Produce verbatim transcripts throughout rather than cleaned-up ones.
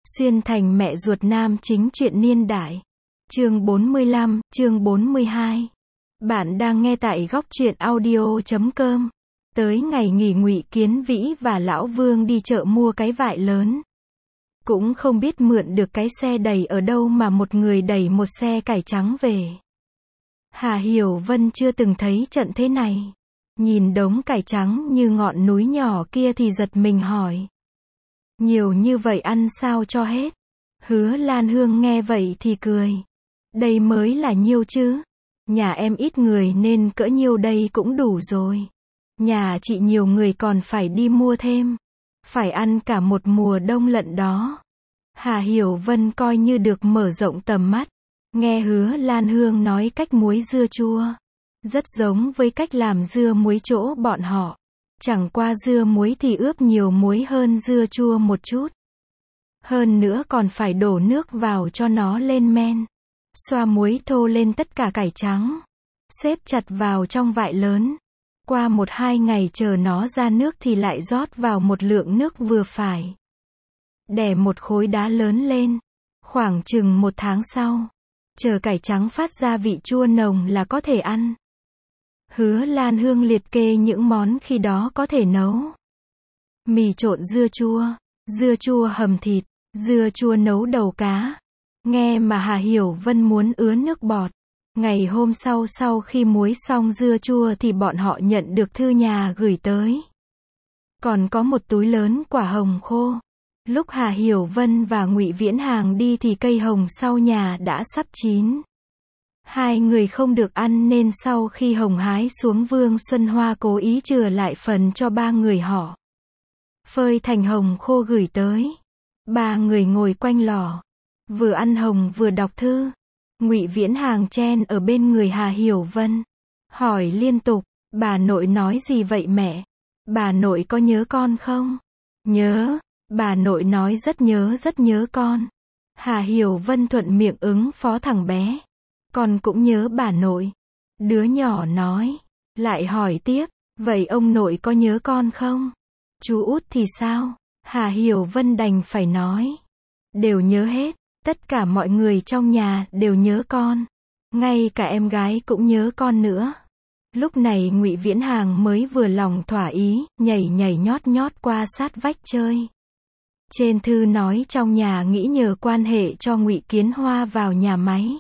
Xuyên thành mẹ ruột nam chính truyện niên đại. Chương bốn mươi lăm, chương bốn mươi hai. Bạn đang nghe tại góc truyện audio chấm com. Tới ngày nghỉ, Ngụy Kiến Vĩ và Lão Vương đi chợ mua cái vại lớn. Cũng không biết mượn được cái xe đẩy ở đâu mà một người đẩy một xe cải trắng về. Hà Hiểu Vân chưa từng thấy trận thế này. Nhìn đống cải trắng như ngọn núi nhỏ kia thì giật mình hỏi. Nhiều như vậy ăn sao cho hết? Hứa Lan Hương nghe vậy thì cười. Đây mới là nhiêu chứ? Nhà em ít người nên cỡ nhiêu đây cũng đủ rồi. Nhà chị nhiều người còn phải đi mua thêm. Phải ăn cả một mùa đông lận đó. Hà Hiểu Vân coi như được mở rộng tầm mắt. Nghe Hứa Lan Hương nói cách muối dưa chua. Rất giống với cách làm dưa muối chỗ bọn họ. Chẳng qua dưa muối thì ướp nhiều muối hơn dưa chua một chút. Hơn nữa còn phải đổ nước vào cho nó lên men. Xoa muối thô lên tất cả cải trắng. Xếp chặt vào trong vại lớn. Qua một hai ngày chờ nó ra nước thì lại rót vào một lượng nước vừa phải. Đè một khối đá lớn lên. Khoảng chừng một tháng sau. Chờ cải trắng phát ra vị chua nồng là có thể ăn. Hứa Lan Hương liệt kê những món khi đó có thể nấu. Mì trộn dưa chua, dưa chua hầm thịt, dưa chua nấu đầu cá. Nghe mà Hà Hiểu Vân muốn ứa nước bọt. Ngày hôm sau sau khi muối xong dưa chua thì bọn họ nhận được thư nhà gửi tới. Còn có một túi lớn quả hồng khô. Lúc Hà Hiểu Vân và Ngụy Viễn Hàng đi thì cây hồng sau nhà đã sắp chín. Hai người không được ăn nên sau khi hồng hái xuống, Vương Xuân Hoa cố ý chừa lại phần cho ba người họ. Phơi thành hồng khô gửi tới. Ba người ngồi quanh lò. Vừa ăn hồng vừa đọc thư. Ngụy Viễn Hàng chen ở bên người Hà Hiểu Vân. Hỏi liên tục, bà nội nói gì vậy mẹ? Bà nội có nhớ con không? Nhớ, bà nội nói rất nhớ rất nhớ con. Hà Hiểu Vân thuận miệng ứng phó thằng bé. Con cũng nhớ bà nội. Đứa nhỏ nói. Lại hỏi tiếp, vậy ông nội có nhớ con không? Chú út thì sao? Hà Hiểu Vân đành phải nói. Đều nhớ hết. Tất cả mọi người trong nhà đều nhớ con. Ngay cả em gái cũng nhớ con nữa. Lúc này Ngụy Viễn Hàng mới vừa lòng thỏa ý, nhảy nhảy nhót nhót qua sát vách chơi. Trên thư nói trong nhà nghĩ nhờ quan hệ cho Ngụy Kiến Hoa vào nhà máy.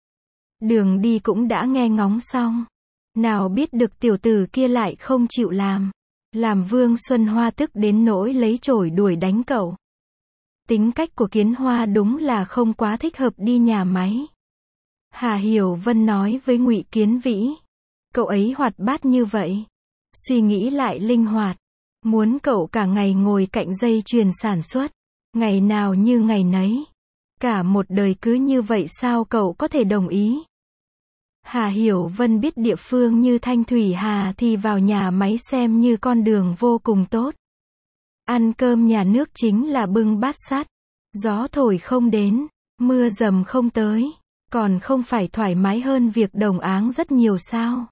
Đường đi cũng đã nghe ngóng xong. Nào biết được tiểu tử kia lại không chịu làm. Làm Vương Xuân Hoa tức đến nỗi lấy chổi đuổi đánh cậu. Tính cách của Kiến Hoa đúng là không quá thích hợp đi nhà máy. Hà Hiểu Vân nói với Ngụy Kiến Vĩ. Cậu ấy hoạt bát như vậy. Suy nghĩ lại linh hoạt. Muốn cậu cả ngày ngồi cạnh dây chuyền sản xuất. Ngày nào như ngày nấy. Cả một đời cứ như vậy sao cậu có thể đồng ý? Hà Hiểu Vân biết địa phương như Thanh Thủy Hà thì vào nhà máy xem như con đường vô cùng tốt. Ăn cơm nhà nước chính là bưng bát sắt. Gió thổi không đến, mưa dầm không tới. Còn không phải thoải mái hơn việc đồng áng rất nhiều sao?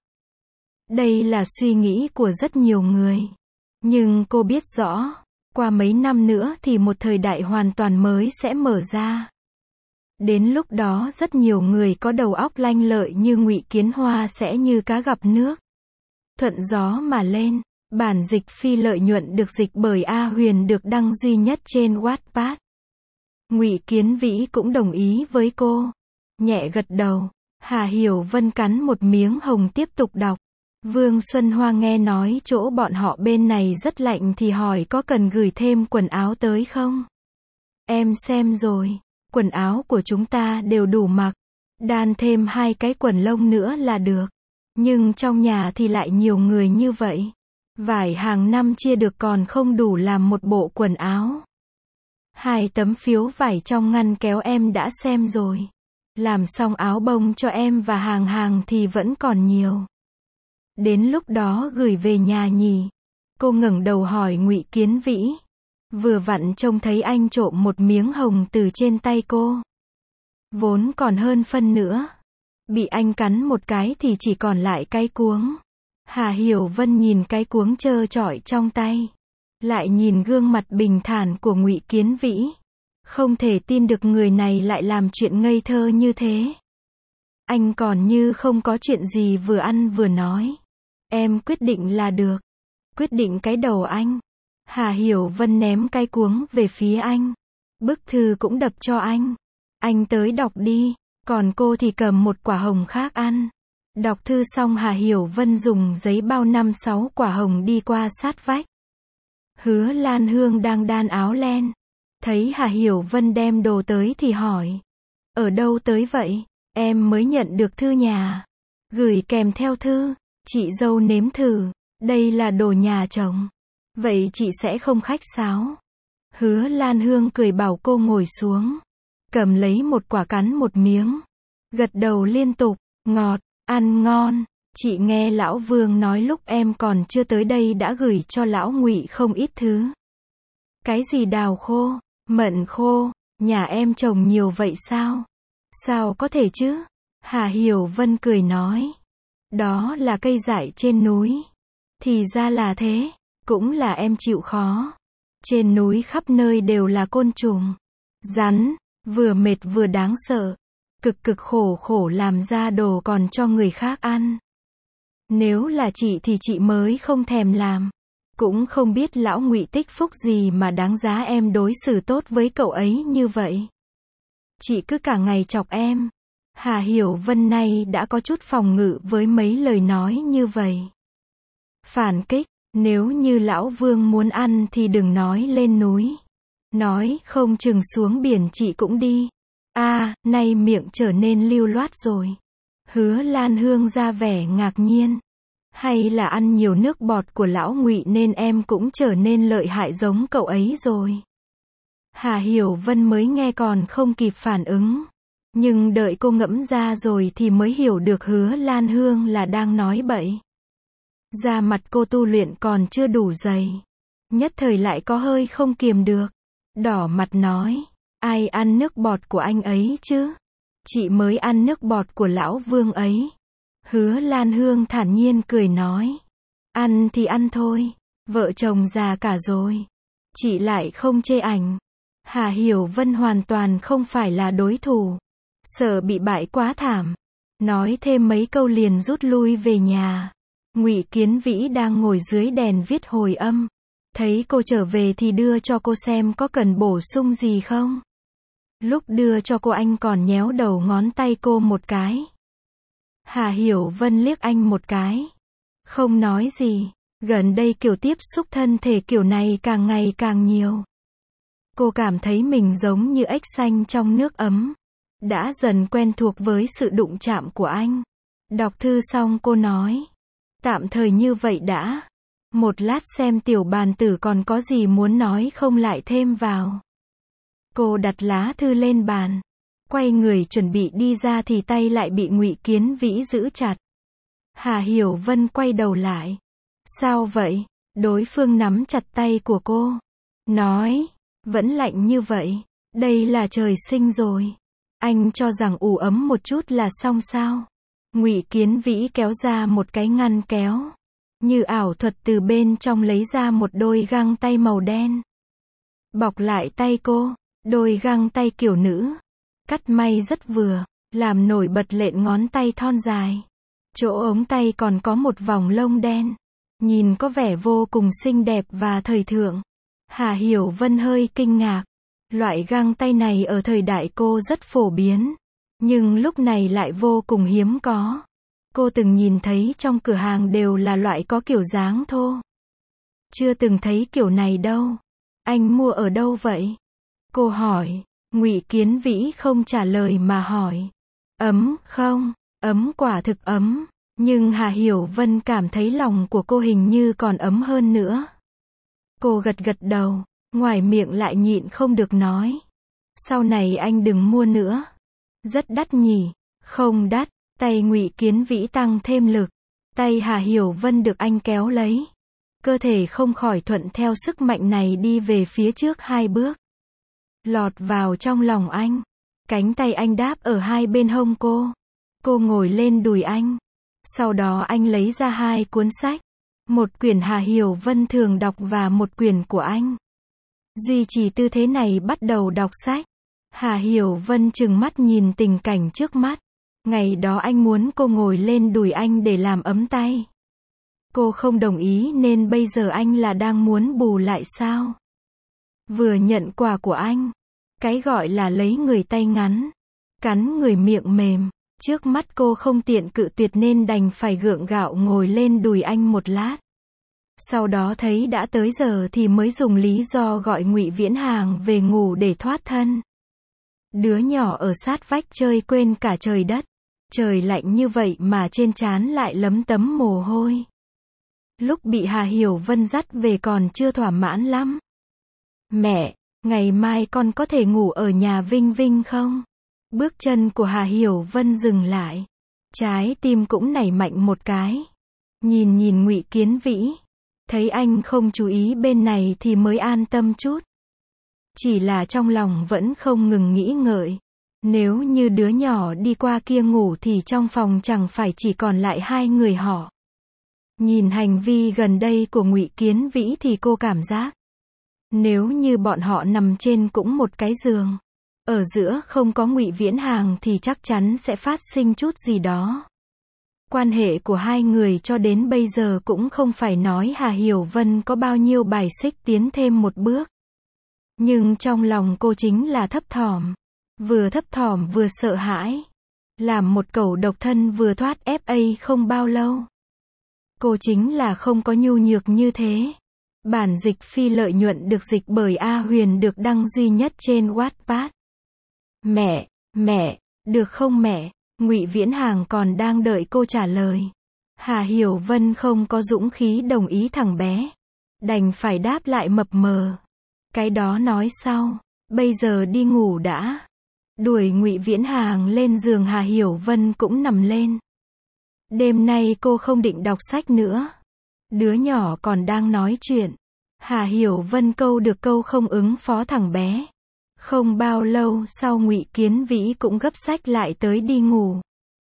Đây là suy nghĩ của rất nhiều người. Nhưng cô biết rõ, qua mấy năm nữa thì một thời đại hoàn toàn mới sẽ mở ra. Đến lúc đó rất nhiều người có đầu óc lanh lợi như Ngụy Kiến Hoa sẽ như cá gặp nước. Thuận gió mà lên. Bản dịch phi lợi nhuận được dịch bởi A Huyền được đăng duy nhất trên Wattpad. Ngụy Kiến Vĩ cũng đồng ý với cô. Nhẹ gật đầu. Hà Hiểu Vân cắn một miếng hồng tiếp tục đọc. Vương Xuân Hoa nghe nói chỗ bọn họ bên này rất lạnh thì hỏi có cần gửi thêm quần áo tới không? Em xem rồi. Quần áo của chúng ta đều đủ mặc. Đan thêm hai cái quần lông nữa là được. Nhưng trong nhà thì lại nhiều người như vậy. Vải hàng năm chia được còn không đủ làm một bộ quần áo. Hai tấm phiếu vải trong ngăn kéo em đã xem rồi. Làm xong áo bông cho em và Hàng Hàng thì vẫn còn nhiều. Đến lúc đó gửi về nhà nhỉ? Cô ngẩng đầu hỏi Ngụy Kiến Vĩ. Vừa vặn trông thấy anh trộm một miếng hồng từ trên tay cô. Vốn còn hơn phân nữa. Bị anh cắn một cái thì chỉ còn lại cái cuống. Hà Hiểu Vân nhìn cái cuống trơ trọi trong tay. Lại nhìn gương mặt bình thản của Ngụy Kiến Vĩ. Không thể tin được người này lại làm chuyện ngây thơ như thế. Anh còn như không có chuyện gì vừa ăn vừa nói. Em quyết định là được. Quyết định cái đầu anh. Hà Hiểu Vân ném cái cuống về phía anh. Bức thư cũng đập cho anh. Anh tới đọc đi. Còn cô thì cầm một quả hồng khác ăn. Đọc thư xong Hà Hiểu Vân dùng giấy bao năm sáu quả hồng đi qua sát vách. Hứa Lan Hương đang đan áo len. Thấy Hà Hiểu Vân đem đồ tới thì hỏi. Ở đâu tới vậy? Em mới nhận được thư nhà. Gửi kèm theo thư. Chị dâu nếm thử. Đây là đồ nhà chồng. Vậy chị sẽ không khách sáo. Hứa Lan Hương cười bảo cô ngồi xuống. Cầm lấy một quả cắn một miếng. Gật đầu liên tục. Ngọt, ăn ngon. Chị nghe lão Vương nói lúc em còn chưa tới đây đã gửi cho lão Ngụy không ít thứ. Cái gì đào khô, mận khô, nhà em trồng nhiều vậy sao? Sao có thể chứ? Hà Hiểu Vân cười nói. Đó là cây dại trên núi. Thì ra là thế, cũng là em chịu khó. Trên núi khắp nơi đều là côn trùng, rắn, vừa mệt vừa đáng sợ. Cực cực khổ khổ làm ra đồ còn cho người khác ăn. Nếu là chị thì chị mới không thèm làm. Cũng không biết lão Ngụy tích phúc gì mà đáng giá em đối xử tốt với cậu ấy như vậy. Chị cứ cả ngày chọc em. Hà Hiểu Vân này đã có chút phòng ngự với mấy lời nói như vậy. Phản kích, nếu như lão Vương muốn ăn thì đừng nói lên núi. Nói không chừng xuống biển chị cũng đi. À, nay miệng trở nên lưu loát rồi. Hứa Lan Hương ra vẻ ngạc nhiên. Hay là ăn nhiều nước bọt của lão Ngụy nên em cũng trở nên lợi hại giống cậu ấy rồi. Hà Hiểu Vân mới nghe còn không kịp phản ứng. Nhưng đợi cô ngẫm ra rồi thì mới hiểu được Hứa Lan Hương là đang nói bậy. Da mặt cô tu luyện còn chưa đủ dày. Nhất thời lại có hơi không kiềm được. Đỏ mặt nói. Ai ăn nước bọt của anh ấy chứ? Chị mới ăn nước bọt của lão Vương ấy. Hứa Lan Hương thản nhiên cười nói. Ăn thì ăn thôi. Vợ chồng già cả rồi. Chị lại không chê ảnh. Hà Hiểu Vân hoàn toàn không phải là đối thủ. Sợ bị bại quá thảm. Nói thêm mấy câu liền rút lui về nhà. Ngụy Kiến Vĩ đang ngồi dưới đèn viết hồi âm. Thấy cô trở về thì đưa cho cô xem có cần bổ sung gì không. Lúc đưa cho cô anh còn nhéo đầu ngón tay cô một cái. Hà Hiểu Vân liếc anh một cái. Không nói gì. Gần đây kiểu tiếp xúc thân thể kiểu này càng ngày càng nhiều. Cô cảm thấy mình giống như ếch xanh trong nước ấm. Đã dần quen thuộc với sự đụng chạm của anh. Đọc thư xong cô nói. Tạm thời như vậy đã. Một lát xem tiểu bàn tử còn có gì muốn nói không lại thêm vào. Cô đặt lá thư lên bàn. Quay người chuẩn bị đi ra thì tay lại bị Ngụy Kiến Vĩ giữ chặt. Hà Hiểu Vân quay đầu lại. Sao vậy? Đối phương nắm chặt tay của cô. Nói. Vẫn lạnh như vậy. Đây là trời sinh rồi. Anh cho rằng ủ ấm một chút là xong sao? Ngụy Kiến Vĩ kéo ra một cái ngăn kéo. Như ảo thuật từ bên trong lấy ra một đôi găng tay màu đen. Bọc lại tay cô. Đôi găng tay kiểu nữ. Cắt may rất vừa. Làm nổi bật lện ngón tay thon dài. Chỗ ống tay còn có một vòng lông đen. Nhìn có vẻ vô cùng xinh đẹp và thời thượng. Hà Hiểu Vân hơi kinh ngạc. Loại găng tay này ở thời đại cô rất phổ biến. Nhưng lúc này lại vô cùng hiếm có. Cô từng nhìn thấy trong cửa hàng đều là loại có kiểu dáng thô. Chưa từng thấy kiểu này đâu. Anh mua ở đâu vậy? Cô hỏi. Ngụy Kiến Vĩ không trả lời mà hỏi. Ấm không? Ấm quả thực ấm. Nhưng Hà Hiểu Vân cảm thấy lòng của cô hình như còn ấm hơn nữa. Cô gật gật đầu. Ngoài miệng lại nhịn không được nói. Sau này anh đừng mua nữa. Rất đắt nhỉ? Không đắt. Tay Ngụy Kiến Vĩ tăng thêm lực. Tay Hà Hiểu Vân được anh kéo lấy. Cơ thể không khỏi thuận theo sức mạnh này đi về phía trước hai bước. Lọt vào trong lòng anh. Cánh tay anh đáp ở hai bên hông cô. Cô ngồi lên đùi anh. Sau đó anh lấy ra hai cuốn sách. Một quyển Hà Hiểu Vân thường đọc và một quyển của anh. duy trì tư thế này bắt đầu đọc sách. Hà Hiểu Vân trừng mắt nhìn tình cảnh trước mắt. Ngày đó anh muốn cô ngồi lên đùi anh để làm ấm tay. Cô không đồng ý nên bây giờ anh là đang muốn bù lại sao? Vừa nhận quà của anh. Cái gọi là lấy người tay ngắn, cắn người miệng mềm. Trước mắt cô không tiện cự tuyệt nên đành phải gượng gạo ngồi lên đùi anh một lát. Sau đó thấy đã tới giờ thì mới dùng lý do gọi Ngụy Viễn Hàng về ngủ để thoát thân. Đứa nhỏ ở sát vách chơi quên cả trời đất. Trời lạnh như vậy mà trên trán lại lấm tấm mồ hôi. Lúc bị Hà Hiểu Vân dắt về còn chưa thỏa mãn lắm. Mẹ, ngày mai con có thể ngủ ở nhà Vinh Vinh không? Bước chân của Hà Hiểu Vân dừng lại. Trái tim cũng nảy mạnh một cái. Nhìn nhìn Ngụy Kiến Vĩ. Thấy anh không chú ý bên này thì mới an tâm chút. Chỉ là trong lòng vẫn không ngừng nghĩ ngợi. Nếu như đứa nhỏ đi qua kia ngủ thì trong phòng chẳng phải chỉ còn lại hai người họ. Nhìn hành vi gần đây của Ngụy Kiến Vĩ thì cô cảm giác. Nếu như bọn họ nằm trên cũng một cái giường. Ở giữa không có Ngụy Viễn Hàng thì chắc chắn sẽ phát sinh chút gì đó. Quan hệ của hai người cho đến bây giờ cũng không phải nói Hà Hiểu Vân có bao nhiêu bài xích tiến thêm một bước. Nhưng trong lòng cô chính là thấp thỏm. Vừa thấp thỏm vừa sợ hãi. Làm một cẩu độc thân vừa thoát ép a không bao lâu. Cô chính là không có nhu nhược như thế. Bản dịch phi lợi nhuận được dịch bởi A Huyền được đăng duy nhất trên Wattpad. Mẹ, mẹ, được không mẹ? Ngụy Viễn Hàng còn đang đợi cô trả lời. Hà Hiểu Vân không có dũng khí đồng ý thằng bé. Đành phải đáp lại mập mờ. Cái đó nói sau. Bây giờ đi ngủ đã. Đuổi Ngụy Viễn Hàng lên giường Hà Hiểu Vân cũng nằm lên. Đêm nay cô không định đọc sách nữa. Đứa nhỏ còn đang nói chuyện. Hà Hiểu Vân câu được câu không ứng phó thằng bé. Không bao lâu sau Ngụy Kiến Vĩ cũng gấp sách lại tới đi ngủ.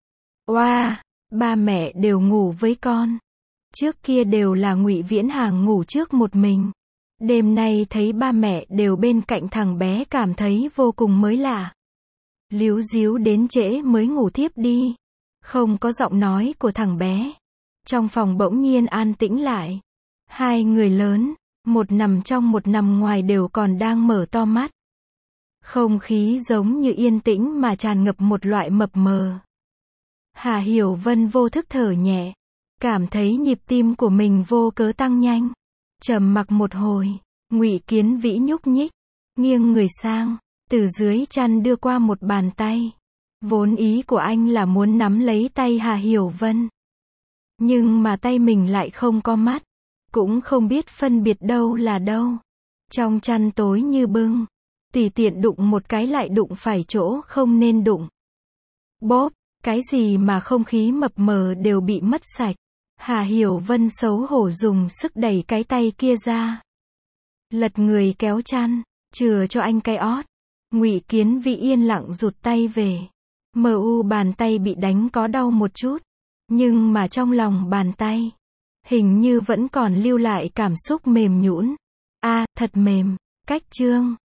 Oa, wow, ba mẹ đều ngủ với con. Trước kia đều là Ngụy Viễn Hàng ngủ trước một mình. Đêm nay thấy ba mẹ đều bên cạnh thằng bé cảm thấy vô cùng mới lạ. Líu díu đến trễ mới ngủ thiếp đi. Không có giọng nói của thằng bé. Trong phòng bỗng nhiên an tĩnh lại. Hai người lớn, một nằm trong một nằm ngoài đều còn đang mở to mắt. Không khí giống như yên tĩnh mà tràn ngập một loại mập mờ. Hà Hiểu Vân vô thức thở nhẹ. Cảm thấy nhịp tim của mình vô cớ tăng nhanh. Trầm mặc một hồi, Ngụy Kiến Vĩ nhúc nhích, nghiêng người sang, từ dưới chăn đưa qua một bàn tay. Vốn ý của anh là muốn nắm lấy tay Hà Hiểu Vân. Nhưng mà tay mình lại không có mắt. Cũng không biết phân biệt đâu là đâu. Trong chăn tối như bưng. Tùy tiện đụng một cái lại đụng phải chỗ không nên đụng. Bóp, cái gì mà không khí mập mờ đều bị mất sạch. Hà Hiểu Vân xấu hổ dùng sức đẩy cái tay kia ra. Lật người kéo chăn, chừa cho anh cái ót. Ngụy Kiến Vĩ yên lặng rụt tay về. Mờ u bàn tay bị đánh có đau một chút. Nhưng mà trong lòng bàn tay, hình như vẫn còn lưu lại cảm xúc mềm nhũn. A, à, thật mềm. Cách chương